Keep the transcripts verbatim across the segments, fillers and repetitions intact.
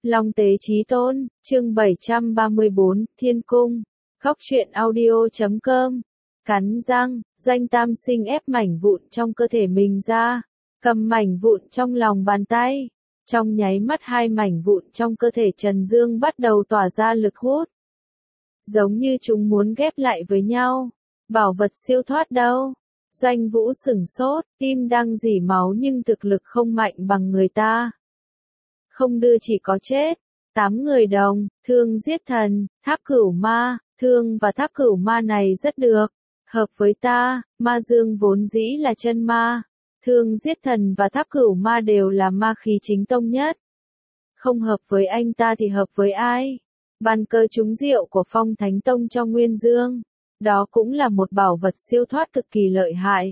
Long Tế Chí Tôn, chương bảy trăm ba mươi bốn, Thiên Cung, Góc truyện audio chấm com. Cắn răng, Doanh Tam Sinh ép mảnh vụn trong cơ thể mình ra, cầm mảnh vụn trong lòng bàn tay. Trong nháy mắt hai mảnh vụn trong cơ thể Trần Dương bắt đầu tỏa ra lực hút. Giống như chúng muốn ghép lại với nhau. Bảo vật siêu thoát đâu? Doanh Vũ sửng sốt, tim đang rỉ máu nhưng thực lực không mạnh bằng người ta. Không đưa chỉ có chết. Tám người đồng, Thương giết thần, Tháp Cửu Ma, Thương và Tháp Cửu Ma này rất được. Hợp với ta, Ma Dương vốn dĩ là chân ma. Thương giết thần và Tháp Cửu Ma đều là ma khí chính tông nhất. Không hợp với anh ta thì hợp với ai? Bàn cờ trúng rượu của Phong Thánh Tông cho Nguyên Dương. Đó cũng là một bảo vật siêu thoát cực kỳ lợi hại.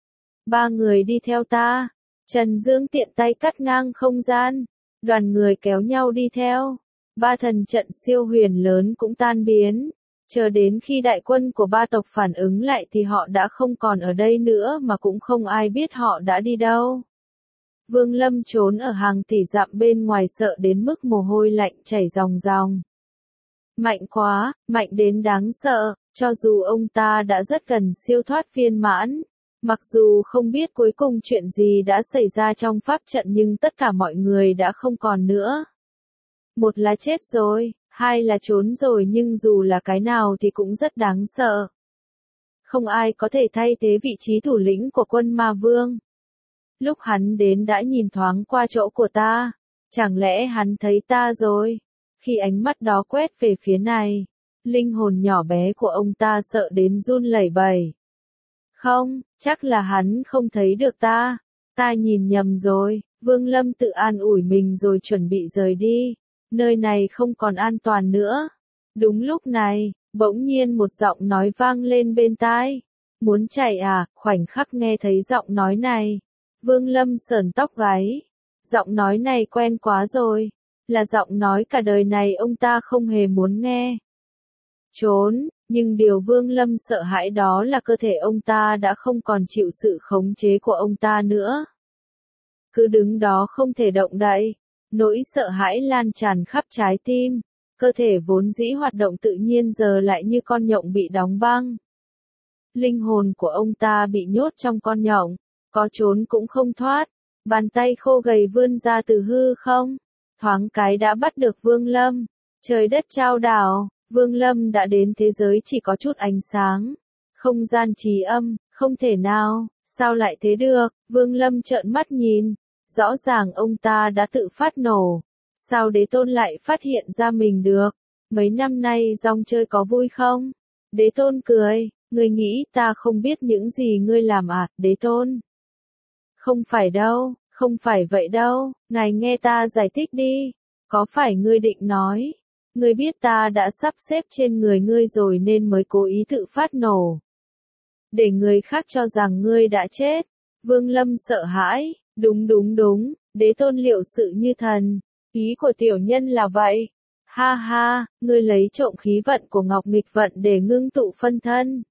Ba người đi theo ta. Trần Dương tiện tay cắt ngang không gian. Đoàn người kéo nhau đi theo. Ba thần trận siêu huyền lớn cũng tan biến. Chờ đến khi đại quân của ba tộc phản ứng lại thì họ đã không còn ở đây nữa mà cũng không ai biết họ đã đi đâu. Vương Lâm trốn ở hàng tỷ dặm bên ngoài sợ đến mức mồ hôi lạnh chảy ròng ròng. Mạnh quá, mạnh đến đáng sợ, cho dù ông ta đã rất gần siêu thoát viên mãn. Mặc dù không biết cuối cùng chuyện gì đã xảy ra trong pháp trận nhưng tất cả mọi người đã không còn nữa. Một là chết rồi, hai là trốn rồi nhưng dù là cái nào thì cũng rất đáng sợ. Không ai có thể thay thế vị trí thủ lĩnh của quân Ma Vương. Lúc hắn đến đã nhìn thoáng qua chỗ của ta. Chẳng lẽ hắn thấy ta rồi? Khi ánh mắt đó quét về phía này, linh hồn nhỏ bé của ông ta sợ đến run lẩy bẩy. Không, chắc là hắn không thấy được ta. Ta nhìn nhầm rồi. Vương Lâm tự an ủi mình rồi chuẩn bị rời đi. Nơi này không còn an toàn nữa. Đúng lúc này, bỗng nhiên một giọng nói vang lên bên tai. Muốn chạy à? Khoảnh khắc nghe thấy giọng nói này, Vương Lâm sởn tóc gáy. Giọng nói này quen quá rồi. Là giọng nói cả đời này ông ta không hề muốn nghe. Trốn, nhưng điều Vương Lâm sợ hãi đó là cơ thể ông ta đã không còn chịu sự khống chế của ông ta nữa. Cứ đứng đó không thể động đậy. Nỗi sợ hãi lan tràn khắp trái tim, cơ thể vốn dĩ hoạt động tự nhiên giờ lại như con nhộng bị đóng băng. Linh hồn của ông ta bị nhốt trong con nhộng, có trốn cũng không thoát. Bàn tay khô gầy vươn ra từ hư không, thoáng cái đã bắt được Vương Lâm. Trời đất chao đảo, Vương Lâm đã đến thế giới chỉ có chút ánh sáng, không gian trì âm, không thể nào, sao lại thế được? Vương Lâm trợn mắt nhìn. Rõ ràng ông ta đã tự phát nổ. Sao Đế Tôn lại phát hiện ra mình được? Mấy năm nay rong chơi có vui không? Đế Tôn cười, ngươi nghĩ ta không biết những gì ngươi làm à, Đế Tôn? Không phải đâu, không phải vậy đâu, ngài nghe ta giải thích đi. Có phải ngươi định nói? Ngươi biết ta đã sắp xếp trên người ngươi rồi nên mới cố ý tự phát nổ. Để người khác cho rằng ngươi đã chết. Vương Lâm sợ hãi. Đúng đúng đúng, Đế Tôn liệu sự như thần. Ý của tiểu nhân là vậy. Ha ha, ngươi lấy trộm khí vận của Ngọc Nghịch Vận để ngưng tụ phân thân.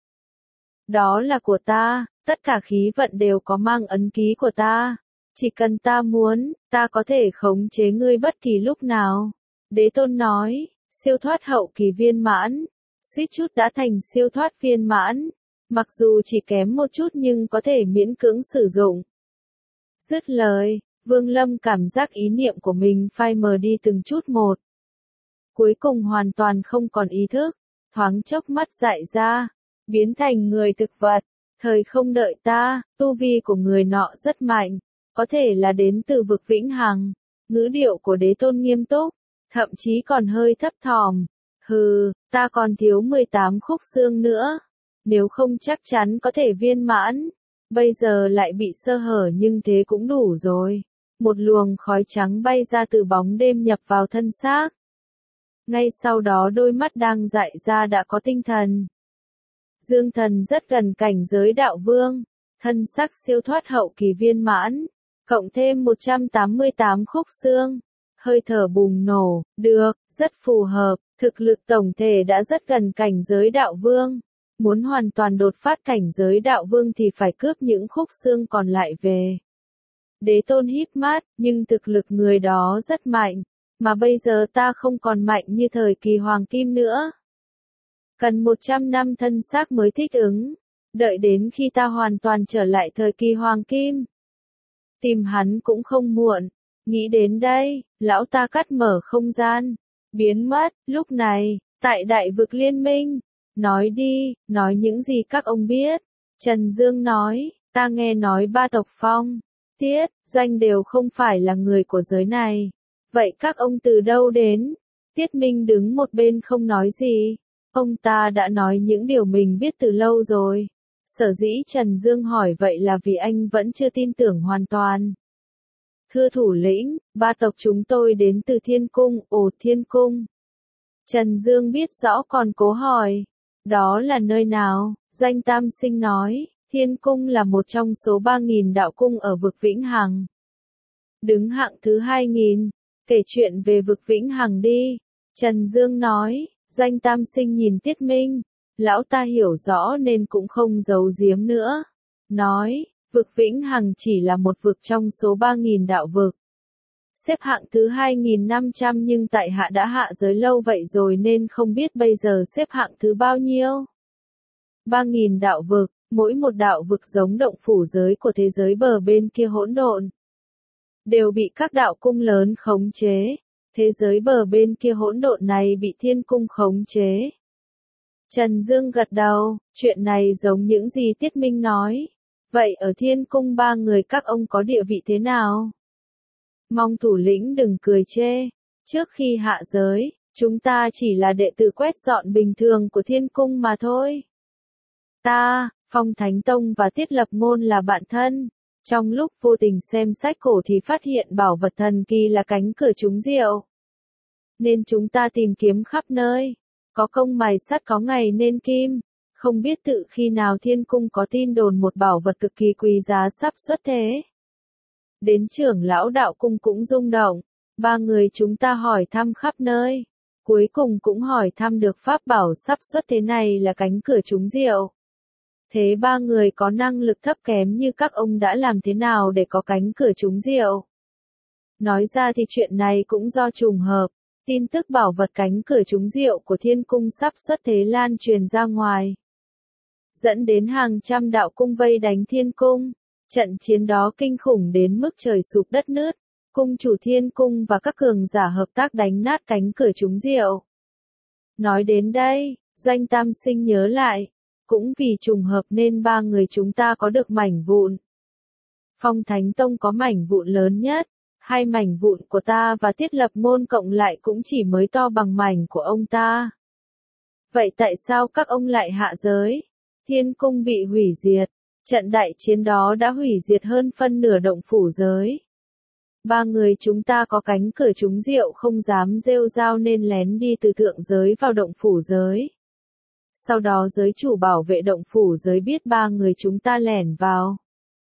Đó là của ta, tất cả khí vận đều có mang ấn ký của ta. Chỉ cần ta muốn, ta có thể khống chế ngươi bất kỳ lúc nào. Đế Tôn nói, siêu thoát hậu kỳ viên mãn. Suýt chút đã thành siêu thoát viên mãn. Mặc dù chỉ kém một chút nhưng có thể miễn cưỡng sử dụng. Dứt lời, Vương Lâm cảm giác ý niệm của mình phai mờ đi từng chút một. Cuối cùng hoàn toàn không còn ý thức, thoáng chốc mắt dại ra, biến thành người thực vật. Thời không đợi ta, tu vi của người nọ rất mạnh, có thể là đến từ vực vĩnh hằng. Ngữ điệu của Đế Tôn nghiêm túc, thậm chí còn hơi thấp thỏm. Hừ, ta còn thiếu mười tám khúc xương nữa, nếu không chắc chắn có thể viên mãn. Bây giờ lại bị sơ hở nhưng thế cũng đủ rồi. Một luồng khói trắng bay ra từ bóng đêm nhập vào thân xác. Ngay sau đó đôi mắt đang dại ra đã có tinh thần. Dương Thần rất gần cảnh giới đạo vương. Thân xác siêu thoát hậu kỳ viên mãn. Cộng thêm một trăm tám mươi tám khúc xương. Hơi thở bùng nổ, được, rất phù hợp. Thực lực tổng thể đã rất gần cảnh giới đạo vương. Muốn hoàn toàn đột phát cảnh giới đạo vương thì phải cướp những khúc xương còn lại về. Đế Tôn híp mắt, nhưng thực lực người đó rất mạnh. mà bây giờ ta không còn mạnh như thời kỳ hoàng kim nữa. Cần một trăm năm thân xác mới thích ứng, đợi đến khi ta hoàn toàn trở lại thời kỳ hoàng kim. Tìm hắn cũng không muộn, nghĩ đến đây, lão ta cắt mở không gian, biến mất, lúc này, tại đại vực liên minh, nói đi, nói những gì các ông biết. Trần Dương nói, ta nghe nói ba tộc Phong, Tiết, Doanh đều không phải là người của giới này. Vậy các ông từ đâu đến? Tiết Minh đứng một bên không nói gì. Ông ta đã nói những điều mình biết từ lâu rồi. Sở dĩ Trần Dương hỏi vậy là vì anh vẫn chưa tin tưởng hoàn toàn. Thưa thủ lĩnh, ba tộc chúng tôi đến từ Thiên Cung, ồ Thiên Cung. Trần Dương biết rõ còn cố hỏi. Đó là nơi nào? Doanh Tam Sinh nói, Thiên Cung là một trong số ba nghìn đạo cung ở vực Vĩnh Hằng. Đứng hạng thứ hai nghìn, kể chuyện về vực Vĩnh Hằng đi. Trần Dương nói, Doanh Tam Sinh nhìn Tiết Minh. Lão ta hiểu rõ nên cũng không giấu giếm nữa. Nói, vực Vĩnh Hằng chỉ là một vực trong số ba nghìn đạo vực. Xếp hạng thứ hai nghìn năm trăm nhưng tại hạ đã hạ giới lâu vậy rồi nên không biết bây giờ xếp hạng thứ bao nhiêu. ba nghìn đạo vực, mỗi một đạo vực giống động phủ giới của thế giới bờ bên kia hỗn độn. Đều bị các đạo cung lớn khống chế. Thế giới bờ bên kia hỗn độn này bị Thiên Cung khống chế. Trần Dương gật đầu, chuyện này giống những gì Tiết Minh nói. Vậy ở Thiên Cung ba người các ông có địa vị thế nào? Mong thủ lĩnh đừng cười chê. Trước khi hạ giới, chúng ta chỉ là đệ tử quét dọn bình thường của Thiên Cung mà thôi. Ta, Phong Thánh Tông và Tiết Lập Ngôn là bạn thân. Trong lúc vô tình xem sách cổ thì phát hiện bảo vật thần kỳ là cánh cửa trúng diệu. Nên chúng ta tìm kiếm khắp nơi. Có công mài sắt có ngày nên kim. Không biết tự khi nào Thiên Cung có tin đồn một bảo vật cực kỳ quý giá sắp xuất thế. Đến trưởng lão đạo cung cũng rung động. Ba người chúng ta hỏi thăm khắp nơi. Cuối cùng cũng hỏi thăm được pháp bảo sắp xuất thế này là cánh cửa trúng diệu. Thế ba người có năng lực thấp kém như các ông đã làm thế nào để có cánh cửa trúng diệu? Nói ra thì chuyện này cũng do trùng hợp. Tin tức bảo vật cánh cửa trúng diệu của Thiên Cung sắp xuất thế lan truyền ra ngoài. Dẫn đến hàng trăm đạo cung vây đánh Thiên Cung. Trận chiến đó kinh khủng đến mức trời sụp đất nứt. Cung chủ Thiên Cung và các cường giả hợp tác đánh nát cánh cửa trúng diệu. Nói đến đây, Doanh Tam Sinh nhớ lại. Cũng vì trùng hợp nên ba người chúng ta có được mảnh vụn. Phong Thánh Tông có mảnh vụn lớn nhất. Hai mảnh vụn của ta và Tiết Lập Ngôn cộng lại cũng chỉ mới to bằng mảnh của ông ta. Vậy tại sao các ông lại hạ giới? Thiên Cung bị hủy diệt. Trận đại chiến đó đã hủy diệt hơn phân nửa động phủ giới. Ba người chúng ta có cánh cửa trúng diệu không dám rêu rao nên lén đi từ thượng giới vào động phủ giới. Sau đó giới chủ bảo vệ động phủ giới biết ba người chúng ta lẻn vào.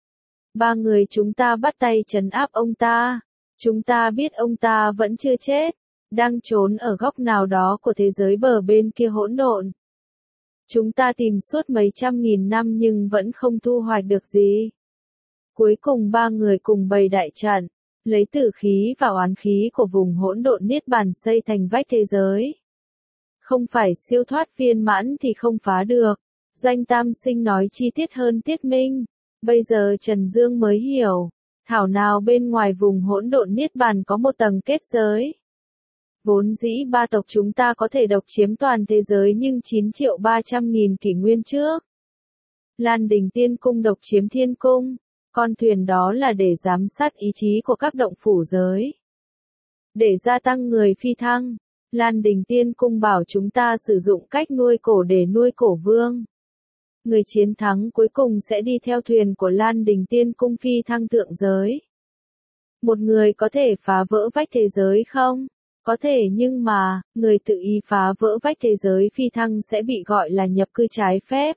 Ba người chúng ta bắt tay trấn áp ông ta. Chúng ta biết ông ta vẫn chưa chết, đang trốn ở góc nào đó của thế giới bờ bên kia hỗn độn. Chúng ta tìm suốt mấy trăm nghìn năm nhưng vẫn không thu hoạch được gì. Cuối cùng ba người cùng bày đại trận, lấy tử khí và oán khí của vùng hỗn độn niết bàn xây thành vách thế giới. Không phải siêu thoát viên mãn thì không phá được. Doanh Tam Sinh nói chi tiết hơn Tiết Minh. Bây giờ Trần Dương mới hiểu. Thảo nào bên ngoài vùng hỗn độn niết bàn có một tầng kết giới. Vốn dĩ ba tộc chúng ta có thể độc chiếm toàn thế giới nhưng chín triệu ba trăm nghìn kỷ nguyên trước. Lan Đình Tiên Cung độc chiếm Thiên Cung. Con thuyền đó là để giám sát ý chí của các động phủ giới. Để gia tăng người phi thăng. Lan Đình Tiên Cung bảo chúng ta sử dụng cách nuôi cổ để nuôi cổ vương. Người chiến thắng cuối cùng sẽ đi theo thuyền của Lan Đình Tiên Cung phi thăng thượng giới. Một người có thể phá vỡ vách thế giới không? Có thể nhưng mà, người tự ý phá vỡ vách thế giới phi thăng sẽ bị gọi là nhập cư trái phép.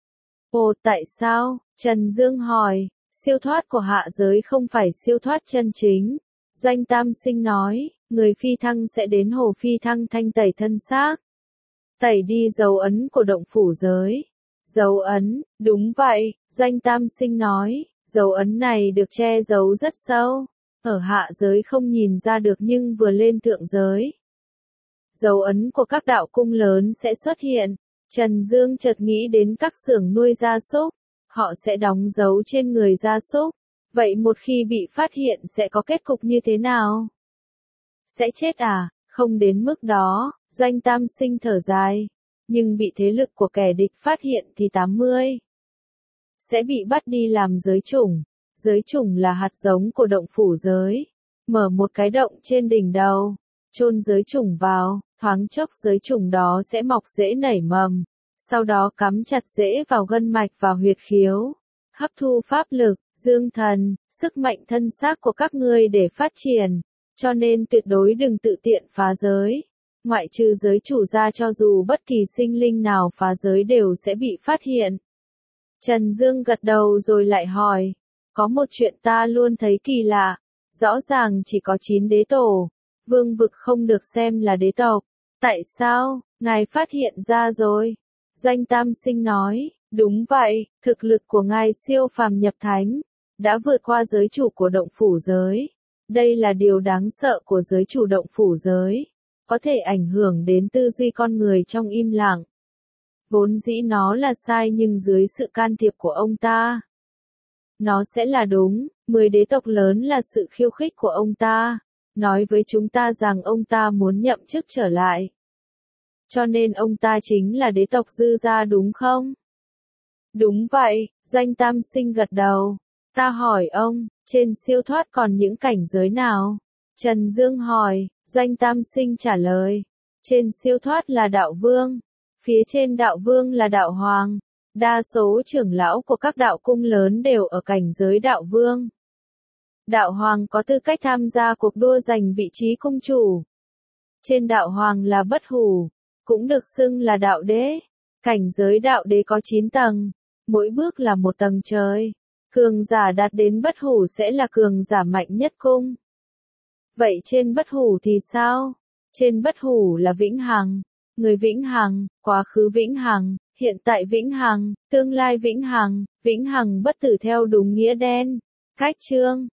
Ồ, tại sao? Trần Dương hỏi, siêu thoát của hạ giới không phải siêu thoát chân chính. Doanh Tam Sinh nói, người phi thăng sẽ đến hồ phi thăng thanh tẩy thân xác. Tẩy đi dấu ấn của động phủ giới. Dấu ấn, đúng vậy, Doanh Tam Sinh nói, dấu ấn này được che giấu rất sâu. ở hạ giới không nhìn ra được nhưng vừa lên thượng giới, dấu ấn của các đạo cung lớn sẽ xuất hiện. Trần Dương chợt nghĩ đến các xưởng nuôi gia súc, họ sẽ đóng dấu trên người gia súc. Vậy một khi bị phát hiện sẽ có kết cục như thế nào? Sẽ chết à? Không đến mức đó, Doanh Tam Sinh thở dài. Nhưng bị thế lực của kẻ địch phát hiện thì tám mươi. Sẽ bị bắt đi làm giới chủng. Giới chủng là hạt giống của động phủ giới. Mở một cái động trên đỉnh đầu, chôn giới chủng vào, thoáng chốc giới chủng đó sẽ mọc rễ nảy mầm. Sau đó cắm chặt rễ vào gân mạch và huyệt khiếu. Hấp thu pháp lực, dương thần, sức mạnh thân xác của các ngươi để phát triển. Cho nên tuyệt đối đừng tự tiện phá giới. Ngoại trừ giới chủ ra, cho dù bất kỳ sinh linh nào phá giới đều sẽ bị phát hiện. Trần Dương gật đầu rồi lại hỏi. Có một chuyện ta luôn thấy kỳ lạ. Rõ ràng chỉ có chín đế tổ. Vương vực không được xem là đế tộc. Tại sao? Ngài phát hiện ra rồi. Doanh Tam Sinh nói. Đúng vậy, thực lực của ngài siêu phàm nhập thánh. Đã vượt qua giới chủ của động phủ giới. Đây là điều đáng sợ của giới chủ động phủ giới. Có thể ảnh hưởng đến tư duy con người trong im lặng. Vốn dĩ nó là sai nhưng dưới sự can thiệp của ông ta, nó sẽ là đúng. Mười đế tộc lớn là sự khiêu khích của ông ta. Nói với chúng ta rằng ông ta muốn nhậm chức trở lại. Cho nên ông ta chính là đế tộc dư gia đúng không? Đúng vậy, Doanh Tam Sinh gật đầu. Ta hỏi ông, trên siêu thoát còn những cảnh giới nào? Trần Dương hỏi, Doanh Tam Sinh trả lời. Trên siêu thoát là đạo vương. Phía trên đạo vương là đạo hoàng. Đa số trưởng lão của các đạo cung lớn đều ở cảnh giới đạo vương. Đạo hoàng có tư cách tham gia cuộc đua giành vị trí cung chủ. Trên đạo hoàng là bất hủ, cũng được xưng là đạo đế. Cảnh giới đạo đế có chín tầng, mỗi bước là một tầng trời. Cường giả đạt đến bất hủ sẽ là cường giả mạnh nhất cung. Vậy trên bất hủ thì sao? Trên bất hủ là vĩnh hằng, người vĩnh hằng, quá khứ vĩnh hằng, hiện tại vĩnh hằng, tương lai vĩnh hằng, vĩnh hằng bất tử theo đúng nghĩa đen. Cách chương